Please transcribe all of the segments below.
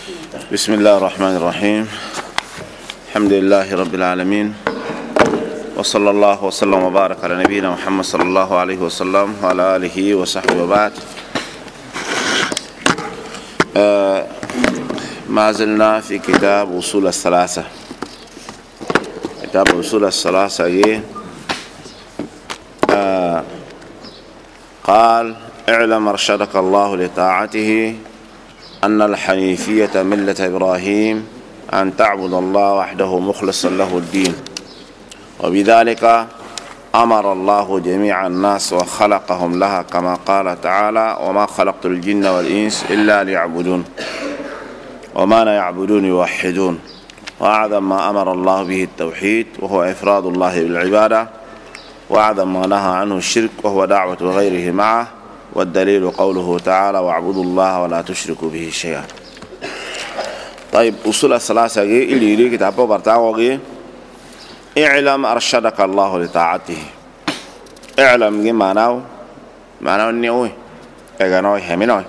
بسم الله الرحمن الرحيم. الحمد لله رب العالمين، وصلى الله وسلم وبارك على نبينا محمد صلى الله عليه وسلم وعلى آله وصحبه وبعد. ما زلنا في كتاب أصول الثلاثة. كتاب أصول الثلاثة قال: اعلم أرشدك الله لطاعته أن الحنيفية ملة إبراهيم أن تعبد الله وحده مخلصا له الدين، وبذلك أمر الله جميع الناس وخلقهم لها، كما قال تعالى: وما خلقت الجن والإنس إلا ليعبدون، وما لا يعبدون يوحدون. وأعظم ما أمر الله به التوحيد وهو إفراد الله بالعبادة، وأعظم ما نهى عنه الشرك وهو دعوة غيره معه، والدليل قوله تعالى: واعبدوا الله ولا تشركوا به شيئا. طيب، أصول الثلاثة اللي كتابه برتاوغي: اعلم أرشدك الله لطاعته. اعلم معناه النيوي اغنوي همينوي.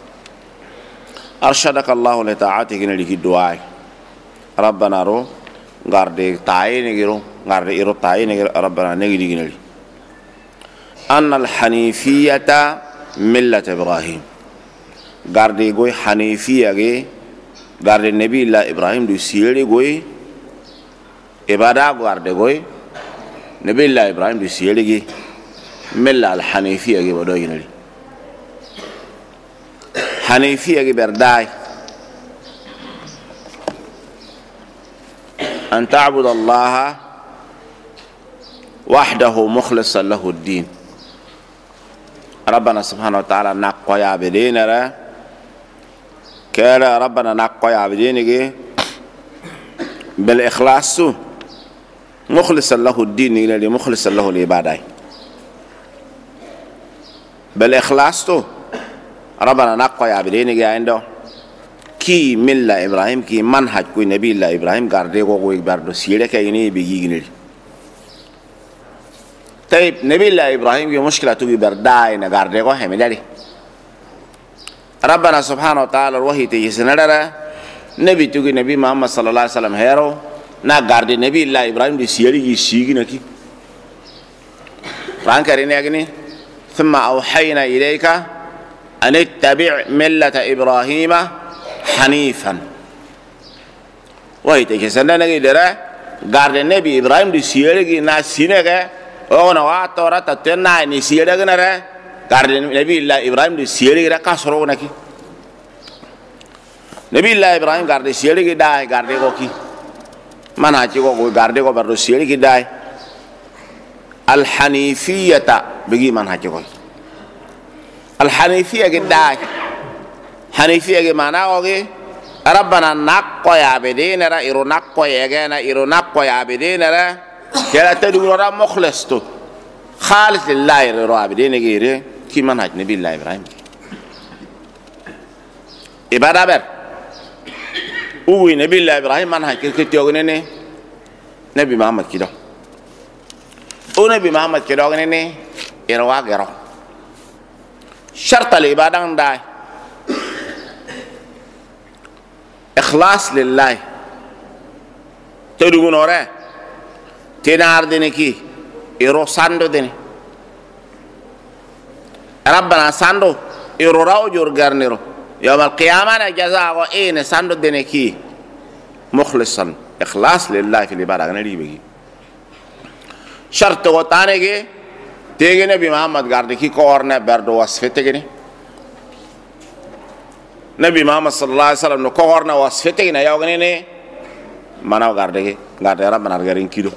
أرشدك الله لطاعته نلقي الدعاء ربنا رو غاردي تاي نغيرو غاردي إيرو تاي نغير ربنا نغيدي نلي أن الحنيفية ملة إبراهيم. غاردي غوي حنيفية غاردي النبي الله إبراهيم دو سيري غوي إبادة غاردي غوي نبي الله إبراهيم دو سيري ملة الحنيفية بدو ينلي حنيفية برداي أن تعبد الله وحده مخلصا له الدين. ربنا سبحانه وتعالى نقوى عبدين كلا ربنا نقوى عبدين بالإخلاص مخلصا له الدين إلى مخلصا له العبادة. بالإخلاص ربنا نقوى عبدين عنده كي ملة إبراهيم كي منهج كوي نبي الله إبراهيم قاردي كوي باردو سيرة كيني بيجيني. طيب، نبي الله إبراهيم كي مشكلة توي برداي نقاردي كوي همداري. ربنا سبحانه وتعالى الوحي تيجسنا نبي توي نبي محمد صلى الله عليه وسلم هيرو نا قاردي نبي الله إبراهيم دي سيرة يسيجي نكي فانكريني أغني: ثم أوحينا إليك أن اتبع ملة إبراهيم حنيفا. وهي تكسرنا نجي درا قارد النبي إبراهيم دي سيرة ناس سينة أو نوات تورا تتنا نسيرة كنارا قارد النبي الله إبراهيم دي سيرة كاسرو نكى نبي الله إبراهيم قارد سيرة كداي قارد كوكي ما ناجي كوكو قارد كو برضو سيرة كداي الحنيفية بيجي ما ناجي كوكي الحنيفية كداي حنيفية كمانا كوكي ربنا نقوى عبدين را إيرو نقوى يجانا إيرو نقوى عبدين را كلا تدور را مخلصتو خالص لله إيرو عبدين غيره كي منهج نبي الله إبراهيم إبادة بر وي نبي الله إبراهيم منهج كتيوغنني نبي محمد كده ونبي محمد كده غنني إيرو غيره شرط الإبادة عندي إخلاص لله. تدعون وراه تنار دينكي إيرو ساندو ديني ربنا ساندو إيرو راو جور غرنيرو يوم القيامة جزاء وإين ساندو دينكي مخلصا إخلاص لله في العبادة غنري بيجي شرط وطاني تيجي نبي محمد غاردكي كورنا بردو وصفتك نبي محمد صلى الله عليه وسلم نكورنا وصفتنا يوغنيني مناو غاردكي ربنا غارين كيلو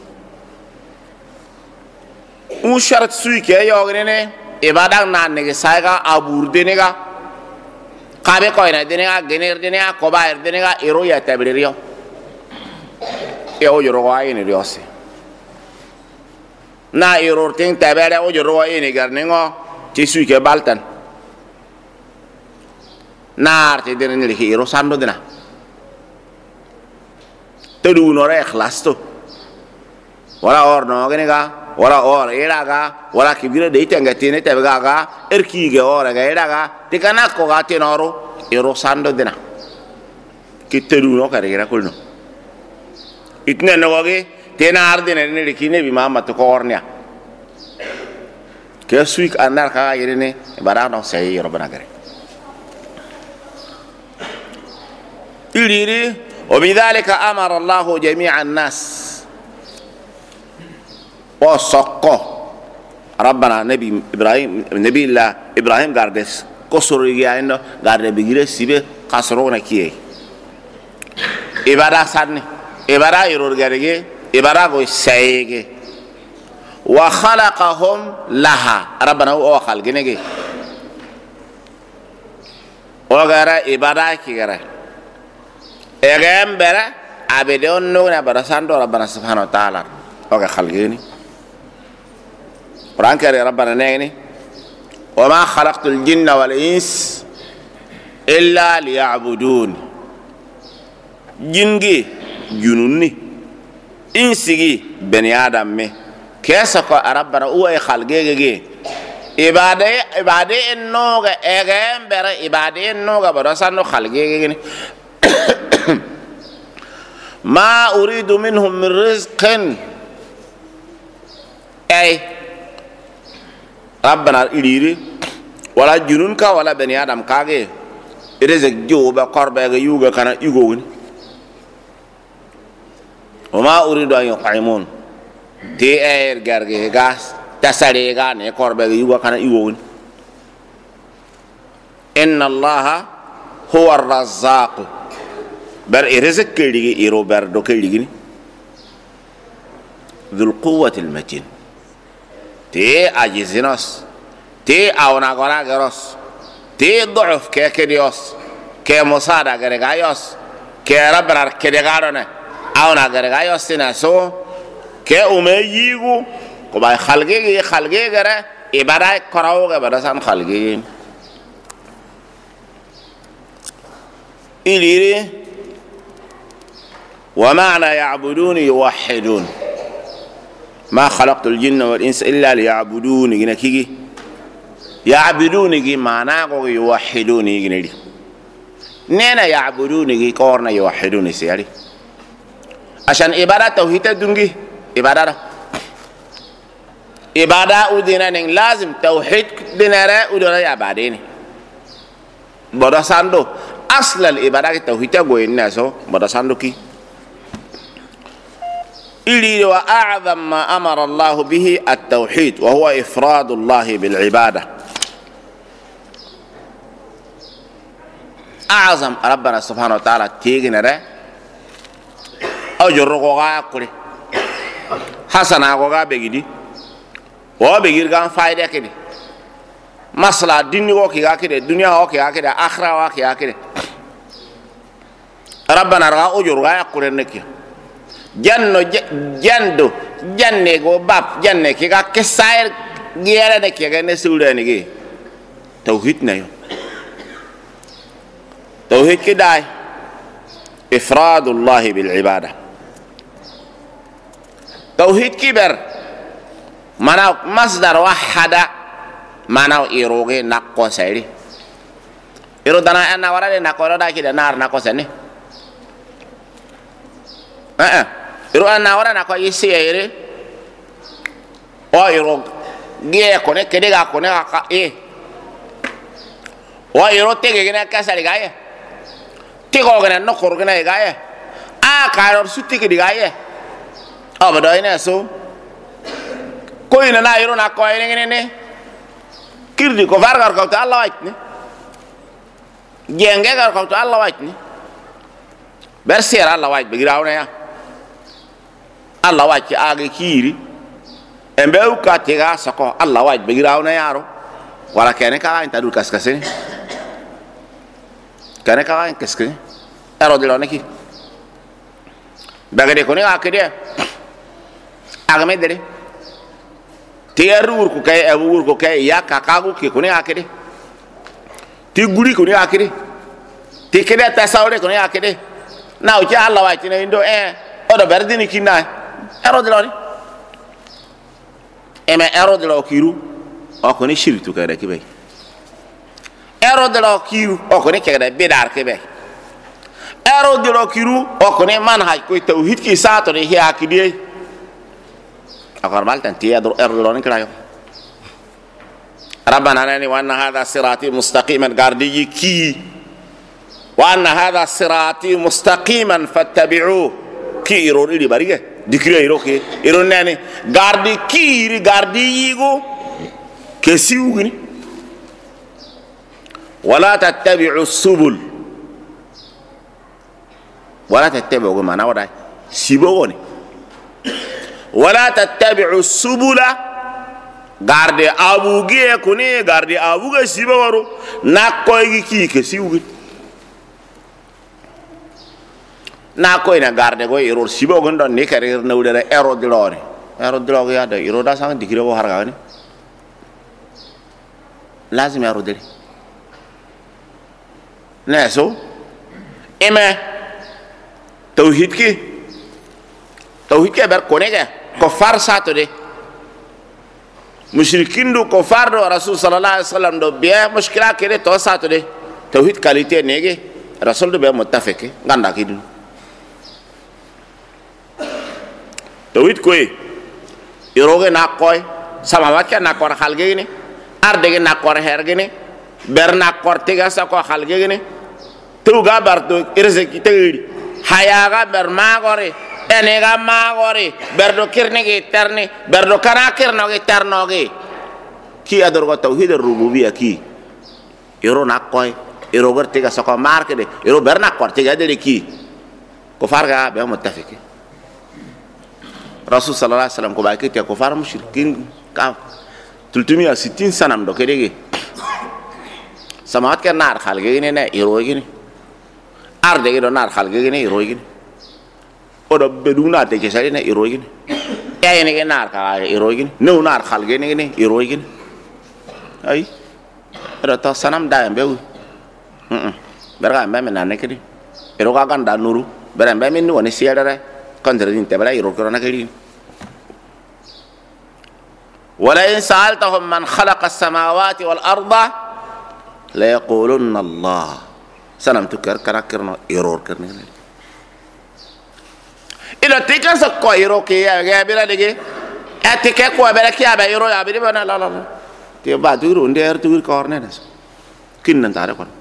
وشرط سوي كي يوغنيني إبادة نانيكي سايغا أبور دينيغا قابي كوينة دينيغا غنير دينيغا كوباير دينيغا إيرو يتبريريو إيو يروغايني ريوسي نا إيرو تين تبري أو يروغايني غرنيغو تسوي كي بالتن نار تدرين اللي هي روساندو دنا تدو نورا إخلاصتو ولا أور نوغنيغا ولا أور إيراغا ولا كبيرة ديتا نغتيني تبغاغا إركيغا أورغا إيراغا تكنا كوغا تنورو إروساندو دنا كتلو نو كاريرا كلنا اتنين نوغي تينا عردين اللي كيني بمامة تكورنيا كيسويك أنار كا يريني بارانو سيئي ربنا كري يريري وبذلك أمر الله جميع الناس وصقه ربنا نبي إبراهيم نبي الله إبراهيم قاردس قصر يجيانو قارد بيجري سيبه قصرونا كيه إبارة سادني إبارة يرور قارجي إبارة قوي سايجي وخلقهم لها ربنا هو خلقني وغيره إبارة كيغيره إعلام برا عبدون نونا برساندو ربنا سبحانه وتعالى وغير خلقني قرآن كريم ربنا نيني وما خلقت الجن والإنس إلا ليعبدون جنجي جنوني إنسي بني آدم مي كيسكو ربنا هو خلقه إبادة النوغة إعلام برا إبادة النوغة برساندو خلقه ما أريد منهم من رزق أي ربنا إليري ولا جنونك ولا بني آدم كاغي رزق جوبا قربا يوغا كان يوغوني وما أريد أن يطعمون تي أير غارغي غاس تسالي غاني قربا يوغا كان يوغوني إن الله هو الرزاق بر رزق كيلي إيرو بر دو كيلي ذو القوة المتين تي أجزنوس تي أونا غنا غروس تي ضعف كيكديوس كي مساعدة غريغايوس كي ربنا كديغارونه أونا غريغايوس تناسو كي أمييغو كباي خلقي غري إبادة كراوغ بدسان خلقي إليري ومعنى يعبدون يوحدون ما خلقت الجن والإنس إلا ليعبدون يجي يعبدون يجي معناه يوحدون يجي نينا يعبدون يجي كورنا يوحدون يسيري عشان إبادة توحيد دونجي إبادة ودينا نين لازم توحيد دينا ودينا يعبدين بدا ساندو أصل الإبادة توحيد قوين ناسو بدا ساندو كي إلي وأعظم ما أمر الله به التوحيد وهو إفراد الله بالعبادة أعظم ربنا سبحانه وتعالى تيجينا ده أجر غوغا كله حسنا غوغا بيجي وبيجي كان فايدة كده مسلا دين وكي كده الدنيا وكي كده آخرة وكي كده ربنا رغا أجر غوغا كله نكيا jando janne go bab janne ki ga kesair giere de ki ga ne sulani gi tawhid na yo tawhid ki dai ifradullah bil ibada tawhid kibar mana masdar wahada mana iroge nakko sayri iro dana ana warade nakko da ki da nar nakko sene iro anna wara na ko yisere o iro gie ko ne kede ga ko ne ka o iro tege gena kasari gaye tigo gena no kor gena gaye a ka ro sutti ki gaye o bodo ina so ko ina na iro na ko ina ne kirdi ko vargar ko ta Allah wajni jenge gar ko ta Allah wajni bersera Allah wajbi girawna ya Allah wajhi agi kiri embeu ka tega sako Allah wajhi begirauna yaro wala kene ka inta dul kaskasene kene ka in kaskene ero de loneki bagade ko ni akede agame dere tiyaru ko kay abu ko kay ya kakagu ki ko ni akede ti guri ko ni akede ti kede ta sawre ko ni akede na o ja Allah wajhi ne indo odo berdini kinna ero de loni eme ero de lo kiru o ko ni shiritu kare ke bay ero de lo kiru o ko ni kede bidar ke bay ero diro kiru okone manhaj ko tawhid ki sato ne hiya kidie akar maltan tiya ero diro ne krayo rabbana nani wa anna hadha sirati mustaqiman gardi ki wa anna hadha sirati mustaqiman fattabi'u ki iro ri barige dikire iro ke iro nani gardi ki gardi yigo ke siwugini wala tattabi'u subul wala tattabi'u mana wada sibogoni wala tattabi'u subula garde abuge kuni garde abuge sibogoro nakoy ki ke siwugini nakoy na garde go iro sibogon don ni kare nawdere ero dilore ya da iro da sang dikire go harga ni lazim ero dile neso ime tauhid ki ber konege ko far sato de mushrikin do ko far do rasul sallallahu alaihi wasallam do be mushkila kede to sato de tauhid qualité nege rasul do be muttafiki ganda ki dun tauhid koy iroge na koy samawat ka na kor khalge ni arde na kor herge ni ber na kor tiga sa ko khalge ni tuga barto irse ki tegiri hayaga ber magore enega magore berdo kirne ge terne berdo kana kirno ge terno ge ki ador go tauhid rububiyya ki iro na koy iro ber tiga sa ko marke de iro ber na kor tiga de ki ko farga be muttafiki rasul sallallahu alaihi wasallam ko ba ki te ko far mushrikin ka tultumi a 60 sanam do kedege samawat ke nar khalge ne iro ge ni arde ge do nar khalge ge ni iro ge ni odo beduna te ke sari ne iro ge ni e ne ge nar ka iro ge ni no nar khalge ne ni iro ge ni ai ro to sanam da mbe berga mbe men nan ke ni iro ga ganda nuru berga mbe men woni siadare kandre din te bala iro ko na ke ni wala in sa'altahum man khalaqa as-samawati wal arda la yaqulunna Allah sanam tukar karakirno error karne ila tika sa ko ero ke ya ga bila dege atike ko bela ki aba ero ya bi bana la te ba duru nder tur korne das kinnan tare kon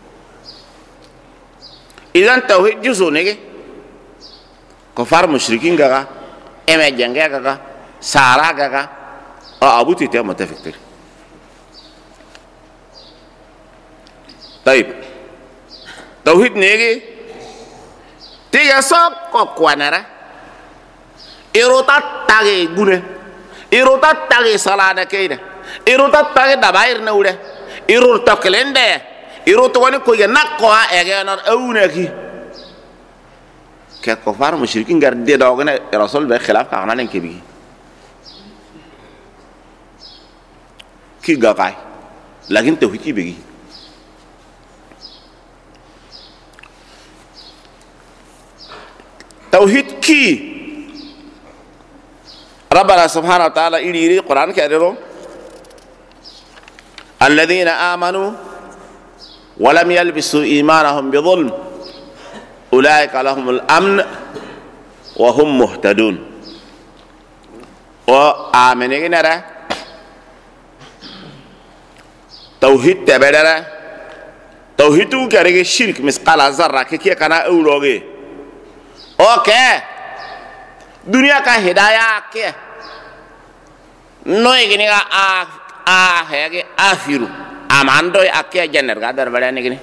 idan tauhid juzu nege ko far musyrikin gaga eme jenge gaga sara gaga abu ti te mutafikir طيب توحيد نيجي تيجي سوق كوانرا إيروتات تاجي غنى إيروتات تاجي سلانة كيدا إيروتات تاجي دباير نوله إيروتات كلنده إيروتات واني كوي نقوا أجانا أونكي كفار مشركين قرد داغنا رسول بخلاف كأنا نكبي كي قاقاي لكن توحيد بيجي توحيد كي ربنا سبحانه وتعالى يري القرآن كريم الذين آمنوا ولم يلبسوا إيمانهم بظلم أولئك لهم الأمن وهم مهتدون وآمنين نرى توحيد تبدأ توحيد كريم الشرك مثقال ذرة كي كنا أولوغي اوكي दुनिया का हिदायत के नोए गिने का आ है कि आफिरु आमांडो आके जनर का दर बड़े निकने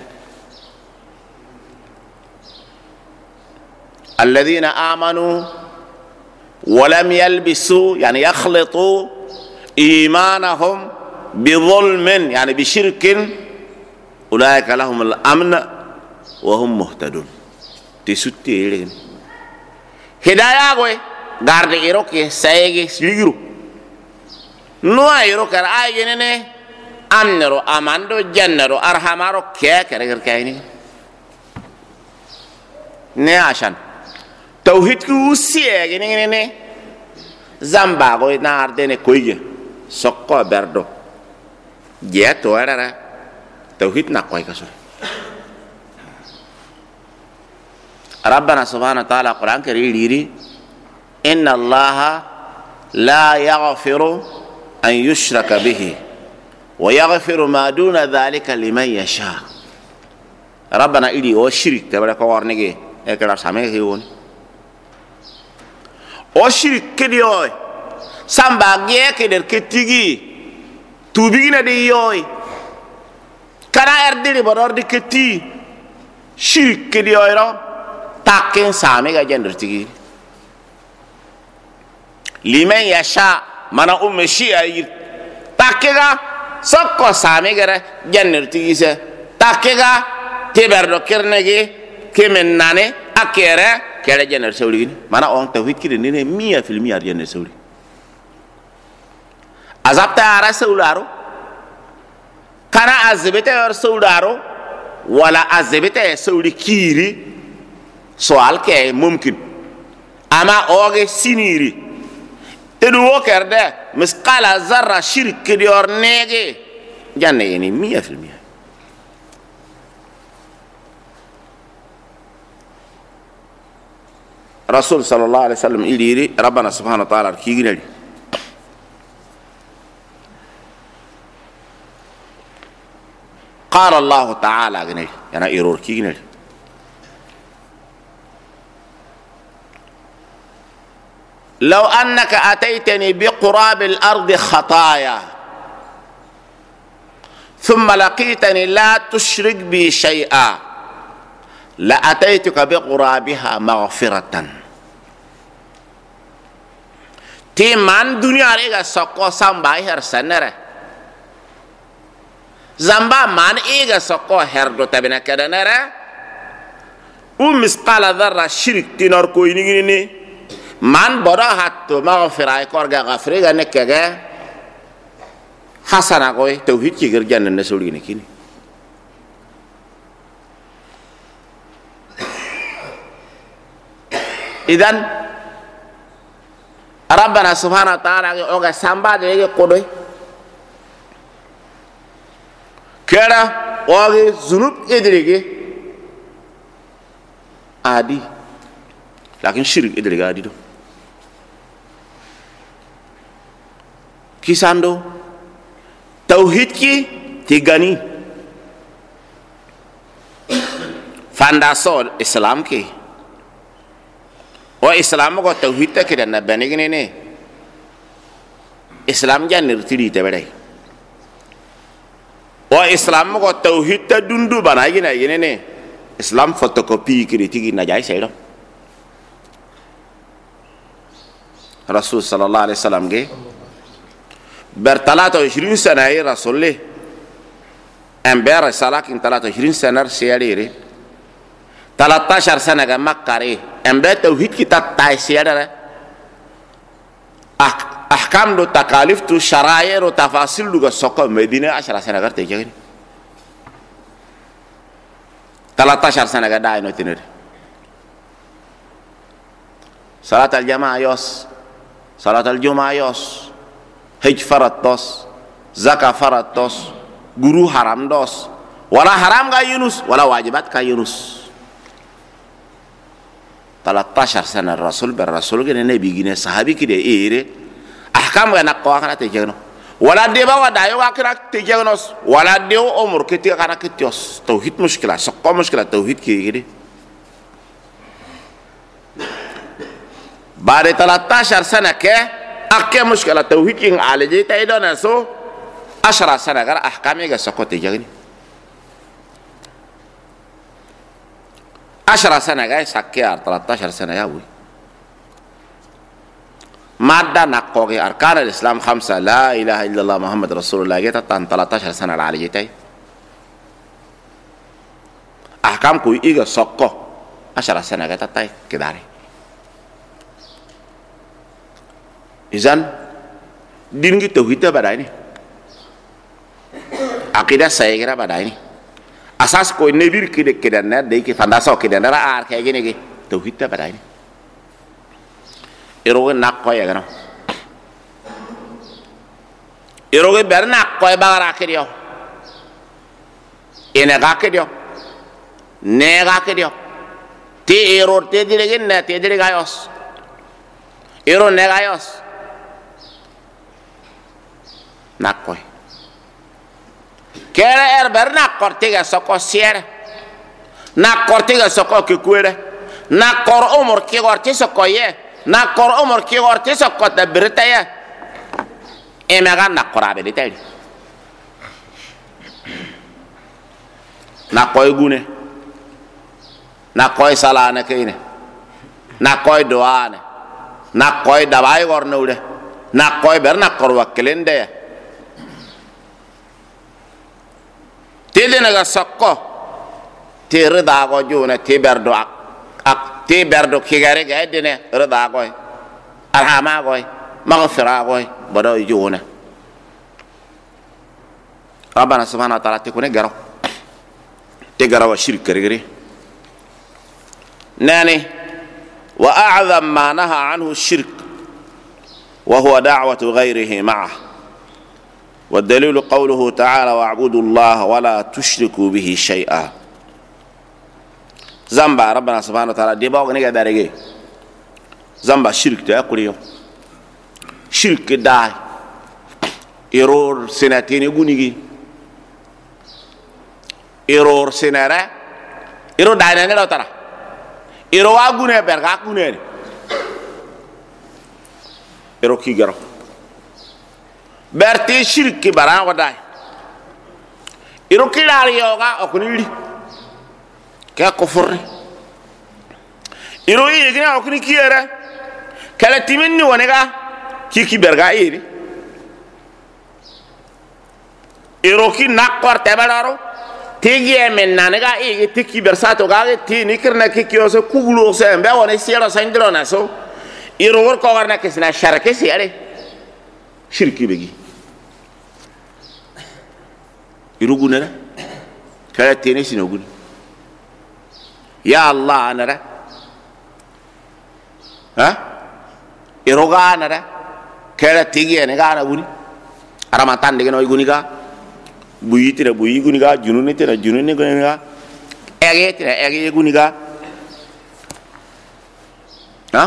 الذين آمنوا ولم يلبسوا يعني يخلطوا إيمانهم بظلم يعني بشرك أولئك لهم الأمن وهم مهتدون تسوتي hidayah gue garde iro ke sayege sligiru no iro kar ay gene amnero amando jannero arhamaro ke kare kayni ne ashan tauhid ku usie gene ne zamba go na ardene koyge sokko berdo je to ara tauhid na koy kaso ربنا سبحانه وتعالى القرآن كريم إن الله لا يغفر أن يشرك به ويغفر ما دون ذلك لمن يشاء. ربنا إلي وشرك تبارك وارنجي إكرار سامي هيون وشرك كديوي سامباغيه كدر كتيجي توبينا ديوي كنا أردني بدور دي كتي شرك كديوي رو تاكين سامي كجندر تيجي liman yasha mana umshi ayir takega sokko same gere janner tigise takega teberdo kernege kemen nane akere kere janner sawli mana on tawhid kide ne 100% janner sawli azabta ara sawlaro kana azbete ar sawlaro wala azbete sawli kiri soal ke mumkin ama oge siniri تدو وكر ده مسقال ذرة شرك ديور نيجي جنة يعني 100%. رسول صلى الله عليه وسلم يديري ربنا سبحانه وتعالى كيجي قال الله تعالى جنة يعني إيرور كيجي لو أنك أتيتني بقراب الأرض خطايا ثم لقيتني لا تشرك بي شيئا لأتيتك بقرابها مغفرة. تيمان دنيا ريغا سوكو سامباي هرسنره زامبا مان إيغا سوكو هردو تبنا كدنره ومسقال ذرة شرك تنور كوينيني man bodo hatto maghfira korga ghafriga nekega hasana koy tawhid ci gër jann na soli ne kini idan rabbana subhanahu wa ta'ala oga samba de kodoy kera oge zunub idrige adi lakin shirik idrige adi do kisando tauhid ki tigani fandasol islam ki o islam ko tauhid ta kidan na benigene ne islam janir tiri te bedai o islam ko tauhid ta dundu bana gina gine ne islam photocopy ki tigi na jai sayro rasul sallallahu alaihi wasallam ge bertalato 20 سنة رسول الله امبر سلاكين 23 سنة سياري 13 سنة مكة امبر توحيد kita tai siara ahkam do takalif tu syara'i do tafasil do soko Medina 10 سنة karte jagini 13 سنة dai no tinir salat al jamaah yos salat al jumaah yos hej farat dos, zakah farat dos, guru haram dos, wala haram ka Yunus, wala wajibat ka Yunus. 13 sana Rasul berrasul gene nabi gene sahabi kide ire ahkam ga nakko kana te jegno wala de ba wada yo akira te jegno wala de umur kiti kana kitios tauhid mushkila sakko mushkila tauhid ki gede bare 13 sana ke أكيد مشكلة توحيد على جي تايدو نسو 10 سنة غير أحكامي غير سقوط تجاني 10 سنة غير سكير 13 سنة يا أبوي مادة نقوغي أركان الإسلام 5 لا إله إلا الله محمد رسول الله جيتا 13 سنة على جي تاي أحكام كوي إيغا سقو 10 سنة غير تاي كداري izan din gi tauhid pada ini akidah saya kira pada ini asas ko nebir kide kidanna de ki fandasa kidanna ar kayak gini ki tauhid pada ini eroge nak ko ya gano eroge ber nak ko bagara kidio ene ga kidio ne ga kidio ti error te diregen na te dirigayos error negayos nakoy kere berna kortiga soko siere na kortiga soko kikuere na kor umur ki gorti soko ye na kor umur ki gorti soko ta birta ye emega na korabe diteli na koy gune na koy salane kine na koy doane na koy dabay gornoude na koy berna korwa kelende tidena ga sakko ti rida go juna ti berdo ak ti berdo kigare ga dine rida go arhama go maghfira go bodo juna rabbana subhanahu wa ta'ala te kone garo te garo wa shirk gari ناني وأعظم ما نهى عنه الشرك وهو دعوة غيره معه والدليل قوله تعالى واعبدوا الله ولا تشركوا به شيئا زنبا ربنا سبحانه وتعالى دي باغ نيغا داريغي زنبا شرك تاكوريو شرك داي error senatini gunigi error senara error dai ne lo tara iro wa gune berga gune iro ki garo berti shirki bara wadai iro ki lari yoga okunili ka kufur iro yi gina okuni kiere kala timinni wonega ki berga iri iro ki nakor tebalaro tigi men nanega e tiki bersato gage ti nikirna kikio so kuglo se mbe woni siero sandro na so iro wor ko garna kesna sharake si ale shirki begi iro gunana kala tene sino gun ya allah anara ha iro ga anara kala tigi ene ga na guni aramatan de no guni ga buyi tira buyi guniga jununi tira jununi guniga ege tira ege guniga ha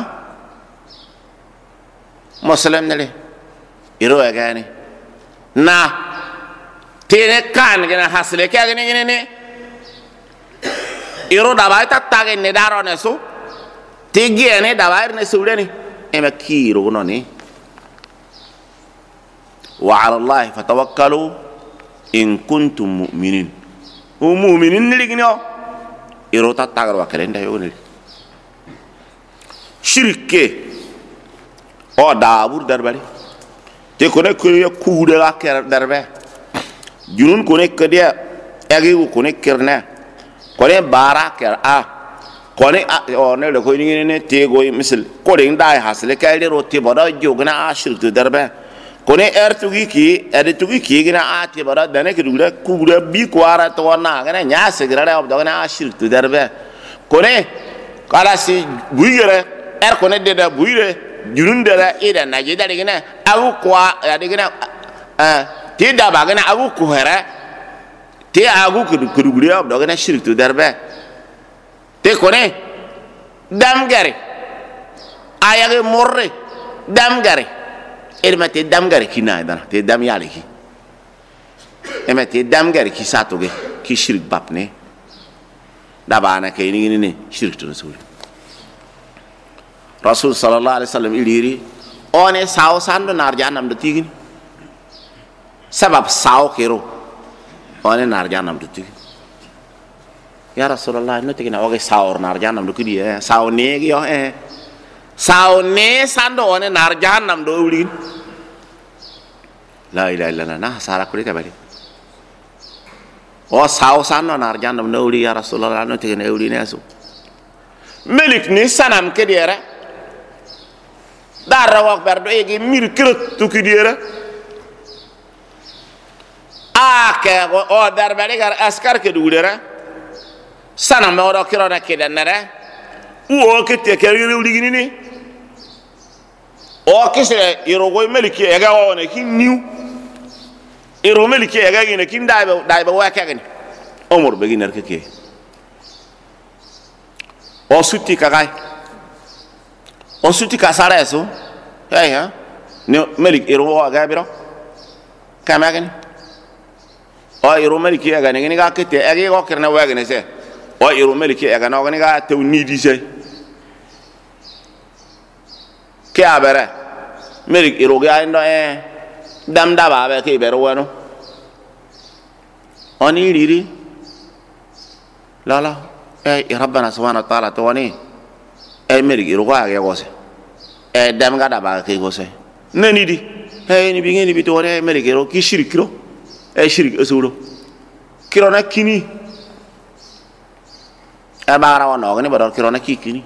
muslim nele iro ege ni na tene kan gena hasle ke gene gene ne iro dabai tatage ne daro ne so tigi ne dabai ne sude ni ema kiro no ni wa ala allah fatawakkalu in kuntum mu'minin mu'minin ligno irota tagar wa kalenda yoni shirke o daabur darbali te ko ne ko kuude ga ker darbe junun ko ne ko dia agi ko ne kerne ko ne bara ker a ko ne o ne le ko ni ne te go misal ko de ndai hasle kayde roti boda jogna a shirke darbe kone tugi ki tugi ki gina ati bara dane ki dugura kubura bi kwara to na gana nya segrare ob dogana ashir tu darbe kone kala si buyere kone de da buyere junun de la ida na je da gina awu kwa ya de gina ti da ba gina awu ku hera ti agu ku dugura ob dogana shirk tu darbe te kone dam gari ayage morre dam gari erma te dam gari kina dana te dam yale ki ema te dam gari ki satoge ki shirk bapne da bana ke ni shirk to rasul rasul sallallahu alaihi wasallam iliri one saw sando nar janam do tigini sabab saw kero one nar janam do tigini ya rasulullah no tigina oge saw nar janam do kidi saw ne yo saw ne sando one nar janam do ulin la ilaha illallah na sara kulita bari o saw sando nar janam do uli ya rasulullah no tigina uli ne asu melik ni sanam ke diere dar rawak berdo egi mir krut tu ki diere ake o dar bari gar askar ke dulera sanam o do kiro na ke danere o ke te ke uli gini ni o kisre iro goy meliki ega wona ki niu iro meliki ega gine kin daibe wa ka gani umur be giner ke o suti kagai o suti kasara eso ha ne malik iro aga biro kamagani o iro malik aga ne ni ga kete agi go kirna wa ga ne se o iro malik aga no ga ni ga te ni di se ke abere malik iro ga ndo dam da ba be ke bero wano oni riri la rabbana subhanahu wa ta'ala to wani malik iro ga ga go se dam ga da ba ke go se nani di ni bi ngeni bi to wani malik iro ki shirikiro shirik asuro kiro na kini abara wono ngani bador kiro na kini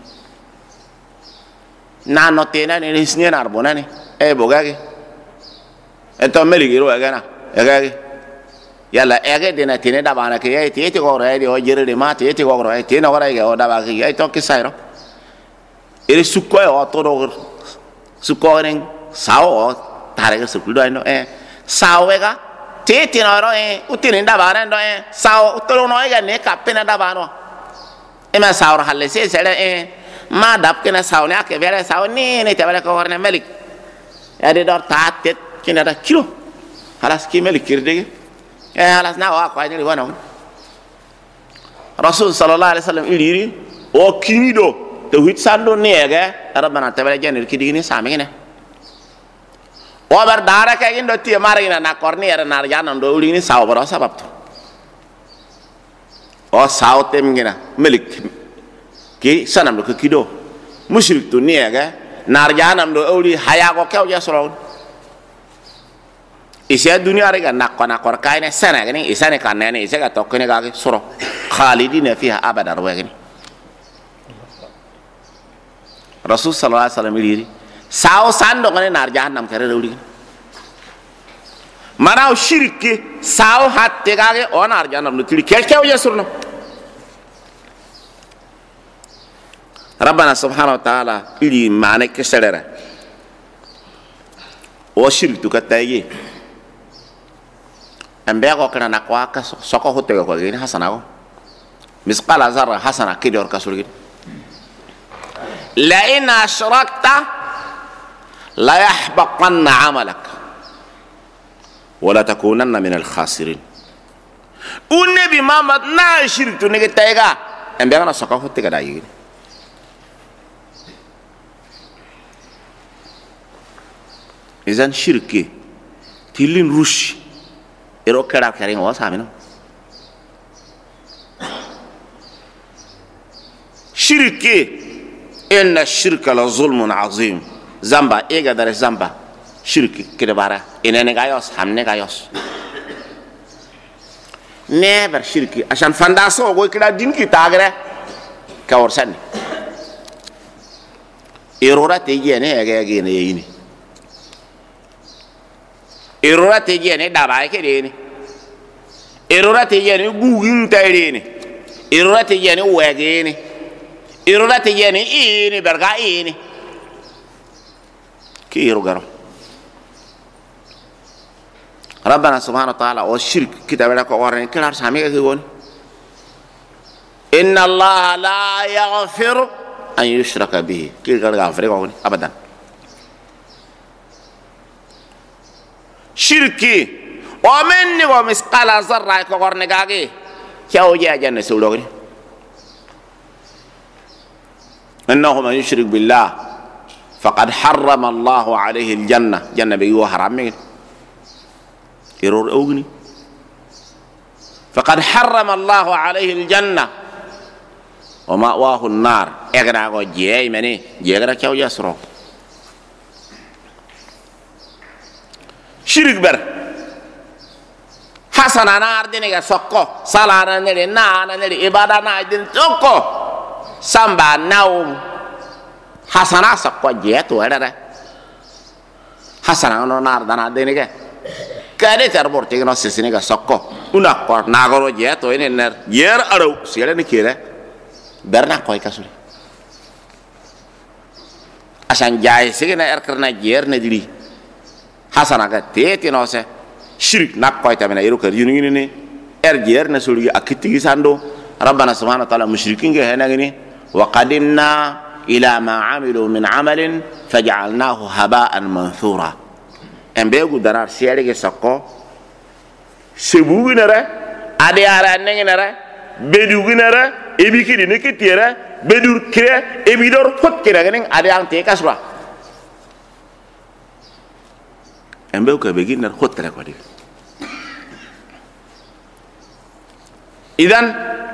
na no tena ne sine na arbona ne bogage eto melig iro agana agage yalla age dena tene da bana ke yete ko ro yede o jere de mate yete ko ro yete no ora ge o da ba ke yete to ke sairo ere sukko o to do sukko ren sao tare ke sukko do no sao ga tete no ro utine da bana ndo sao to no ga ne ka pena da bana ma sao ra halle se sere ma dap ke na sao ne ke vere sao ni te bale ko warne melig ade dor tatet kina da kilo halas ki melig kirdege halas na wa ko ni wono rasul sallallahu alaihi wasallam iliri o kini do to hit sando nege rabbana tabale janir kidini sami ne o bar dara ka gindo ti marina na korni era nar janam do ulini sao baro sabab to o sao tem gina melig ki sanam do kido musyrik tu nege nar janam do uli haya ko kew ja soro isi dunia rega nakor kaine sana gani isane kanene ise ga tokkene ga soro khalidina fiha abada rawagini rasul sallallahu alaihi wasallam iri sao sando ngane nar jahannam kare rawli mana shirki sao hatte ga o nar jahannam no tili kew ja soro rabbana subhanahu wa ta'ala iri mane keselera o shirk tu kataye ambe ko kana nakwa ka soko hote ko gini hasana ko misqala zarra hasana kidor kasul gini la in ashrakta la yahbaqanna 'amalak wa la takunanna min al-khasirin unnabi mamad na shirk tu ne tayga ambe kana soko hote ka dai izan shirki tilin rush ero kara kare ngo samino shirki inna shirka la zulmun azim zamba ega dare zamba shirki kede bara inene gayos hamne gayos never shirki asan fandaso go kida din ki tagre ka orsani erora te yene ega gene yini erora te yene daba ke deni erora te yene gugin tayreni erora te yene wegeni erora te yene ini berga ini ki erogaro rabbana subhanahu wa ta'ala o shirk kitabela ko warne kala sami ke goni inna allaha la yaghfiru an yushraka bihi ki gar gafre ko abadan shirki o menni go misqala zarra ko gorne gage chaw je janne sulogni innahu man yushrik billah faqad harrama Allah alayhi aljanna janna bi wa harammi iror ogni faqad harrama Allah alayhi aljanna wa ma'wahu an-nar egra go je meni je gara chaw jasro shirik ber hasana na ardine ga sokko salana nele na nele ibada na din tokko samba naw hasana sokko jeto era hasana no na ardana dine ga kade tarborti no sesine ga sokko una ko na goro jeto ene ner yer aro sele ne kire berna koy kasuri asan jaay sigina erkarna jer ne diri hasana ga tete no se shirik nak koy tamina yero kar yunu ni erjer na sulu akitigi sando rabbana subhanahu wa ta'ala musyrikin ga hena gini وقدمنا إلى ما عملوا من عمل فجعلناه هباء منثورا en be gudanar siere ge sakko sebuginara ade ara nengenara beduginara ebikiri ne ketiera bedur kire ebidor fot kira genen ade ang te kasra en be ko beginar khotra ko di idan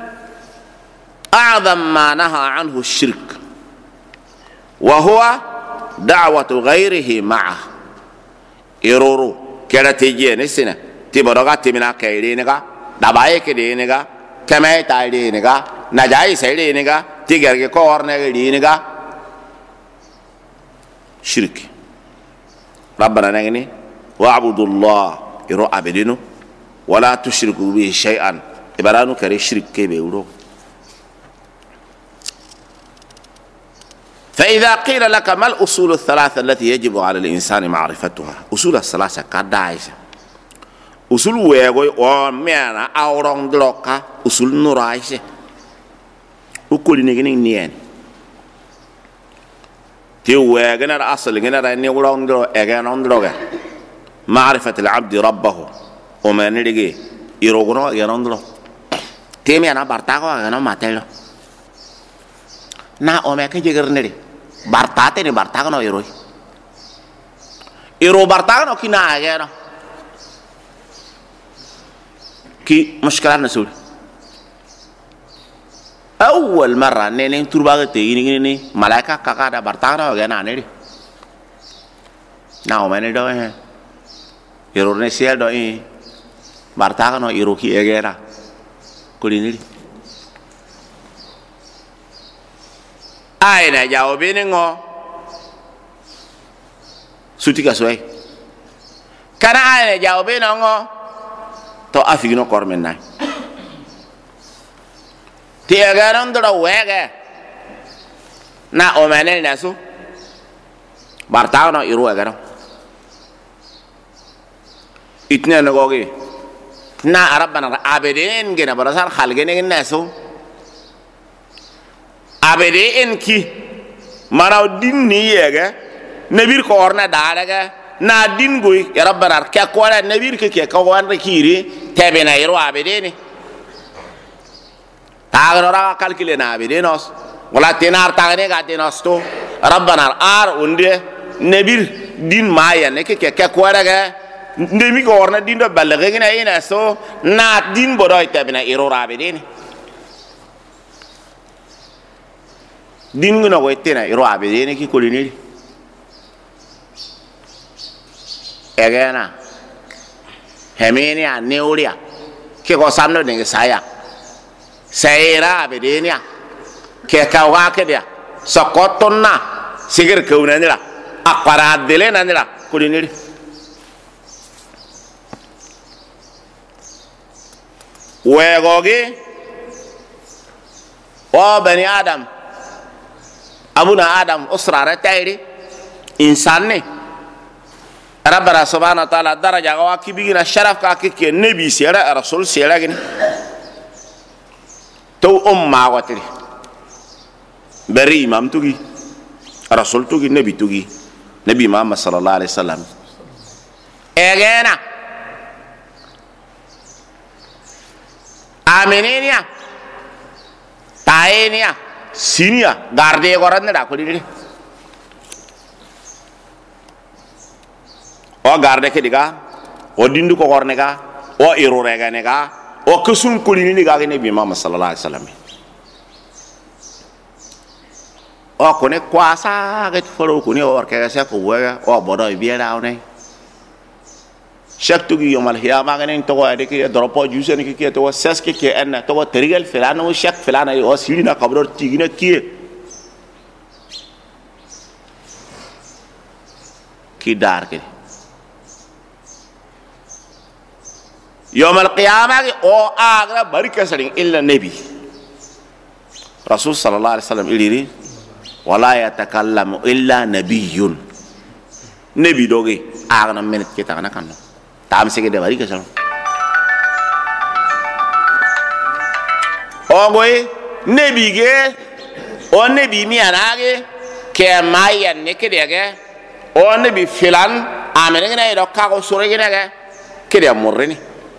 a'zam ma naha anhu ash-shirk wa huwa da'watu ghayrihi ma'ah iruru kera teje ne sina tiboroga timina kaire ne ga dabaye ke de ne ga kame ta de ne ga najai sai de ne ga tigerge ko orne ga de ne ga shirk rabbana nagni wa'budullah iru abidinu wala tushriku bihi shay'an ibaranu kare shirk ke be uro فإذا قيل لك ما الأصول الثلاثة التي يجب على الإنسان معرفتها أصول الثلاثة كدايسة أصول ويغوي وميانا أورون دلوكا أصول نورايسة وكل نيجين نيان تي ويغنا الأصل غنا راني ورون دلو اغانون دلوكا معرفة العبد ربه وما نريجي يروغنو اغانون دلو تي ميانا بارتاكو اغانو ماتيلو na ome ke jeger nere bartate ni bartaga no iro bartaga no kina agero ki mushkila nasul awwal marra nene turbaga te ini malaika kaka da bartaga no gana nere na ome ne do he iro ne sia do i bartaga no iro ki egera kuliniri aina jawabini ngo sutika soy kana aina jawabini ngo to afigino kormen nay ti agaron do wege na o manel nasu bartano iru agaro itne nagogi na arabana abeden gena barasan khalgene nasu abede en ki maraw din ni yega nabir ko orna daaraga na din goy ya rabbana ka ko ala nabir ke ko wan kiri tebe na iro abede ni taagro ra calcule na abede nos wala tenar taagne ga denos to rabbana ar unde nabir din maya ne ke ko araga ndemi ko orna din do balage na ina so na din bodoy tebe na iro abede ni dinguno go etena iro abede ki koliniri egena hemenia neuria ke go sanno de saya sayra abede nia ke kawa ke dia sokotonna sigir kaunanira akara dele nanira koliniri wegogi o bani adam abuna adam usrara tayri insanne rabbana subhanahu wa ta'ala daraja wa kibigina sharaf ka ke nabi sira rasul sira gini to umma watri bari imam tugi rasul tugi nabi muhammad sallallahu alaihi wasallam egena aminenia taenia sinia garde goran da ko diri o garde ke diga o dindu ko gorne ga o iru rega ne ga o kusum ko ni ga ne bi Muhammad sallallahu alaihi wasallam o ko ne kwasa ga foro ko ne o ke ga sa ko wa o bodo bi ra o ne shaktu gi yomal hiyama ga ne to wa de ke dropo juse ne ke to sas ke en to terigal filano shak filana o sirina kabro tigina ki dar ke يوم القيامة أو آخر بركة سرين إلا النبي رسول صلى الله عليه وسلم إليري ولا يتكلم إلا نبي نبي دوغي آخر منت كتا أنا كانوا تام سكده بركة سرين أو غوي نبي جه o nabi mi anage ke mayan ne ke dege o nabi filan amene ngena do ka ko sore ngena ga ke de morni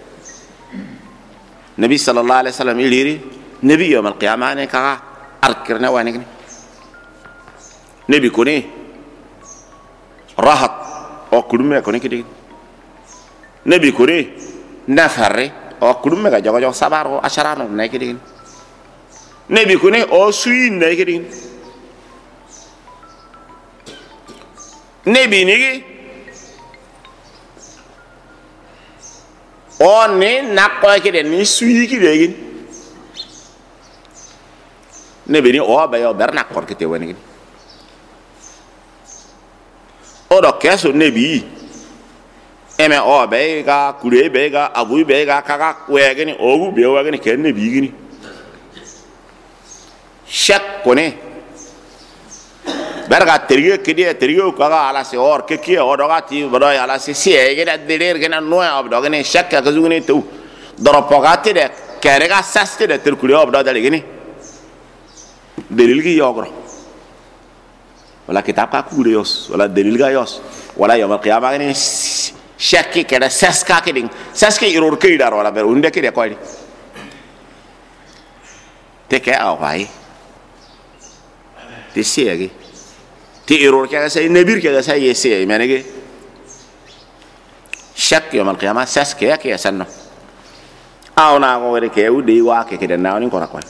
nabi sallallahu alaihi wasallam iliri nabi yawm al-qiyamah ne ka arkirna wa ne nabi ko ne rahat o kudume ko ne ke de nabi ko ne nafare o kudume ga jogo sabaro asharano ne ke de nabi ko ne o suyi ne ke de nabi ni o ne nakko ke de ni suyi ki de nabi ni o ba yo berna ko ke te woni o do keso nabi eme o be ga kure be ga abu be ga kaka wegeni o gu be wegeni ke nabi gini shak kone berga teriye kidi teriye kaga ala se or ke ki o do ga ti bodo ala se si e gena deler gena no ob do gene shak ka zugini tu doro pogati de kere ga saste de ter kure ob do dale gini delil gi yogro wala kitab ka kure yos wala delil ga yos wala yawm al-qiyamah gene shak ki kere saska ke ding saske iror ke dar wala ber unde ke de ko di te ke aw vai te siegi ti error ke sai nebir ke sai yesi menege shak yawm al-qiyamah saske ke sanno awna ko wede ke udi wa ke de nawni ko rakwa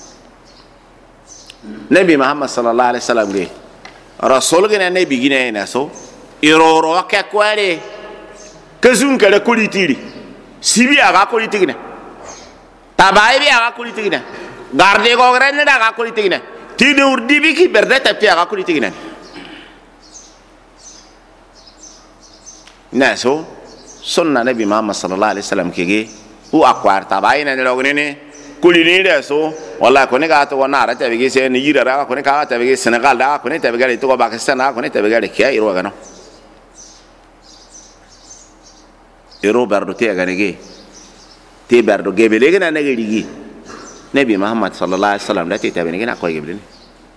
nabi muhammad sallallahu alaihi wasallam ge rasul ge nabi gine na so error ke kware kazun kala kulitiri sibi aga kulitiri tabai bi aga kulitiri garde ko grenne da aga kulitiri ti de urdi bi ki berde tapi aga kulitiri na so sunna nabi muhammad sallallahu alaihi wasallam kege u akwar tabai na logene ne kulini de so wala ko ne ga to na ra ta be se ni yira ra ko ne ka ta be senegal da ko ne ta be ga to pakistan ko ne ta be ga de kia iro ga no iro bardo te ga ne ge te bardo ge be le ga na ne ge digi nabi muhammad sallallahu alaihi wasallam da te ta be ne na ko ge be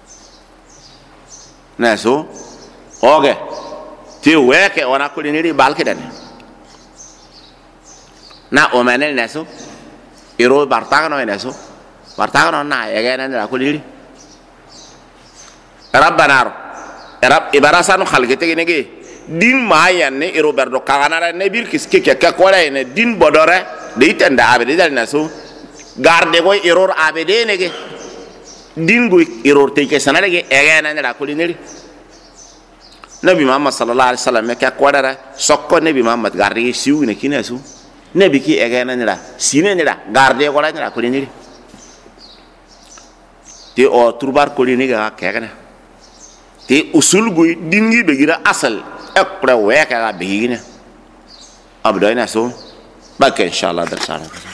na so oge ti weke ona kulini ri balke dan na o manel naso iro bartagano naso bartagano na yega na kulini rabbana rab ibarasanu khalgete genege din mayan ne iro berdo kagana ne bir kiske ke ko ne din bodore de itenda abede dal naso garde go error abede nege din go error te ke sanare ge yega na kulini nabi muhammad sallallahu alaihi wasallam ka kwadara sokko nabi muhammad garde siwu ne kinasu nabi ki egena nira sine nira garde ko la nira ko ni te o turbar ko ni ga kegena te usul gu dingi be gira asal ekra weka ga be gina abdoina so bak inshallah dar sana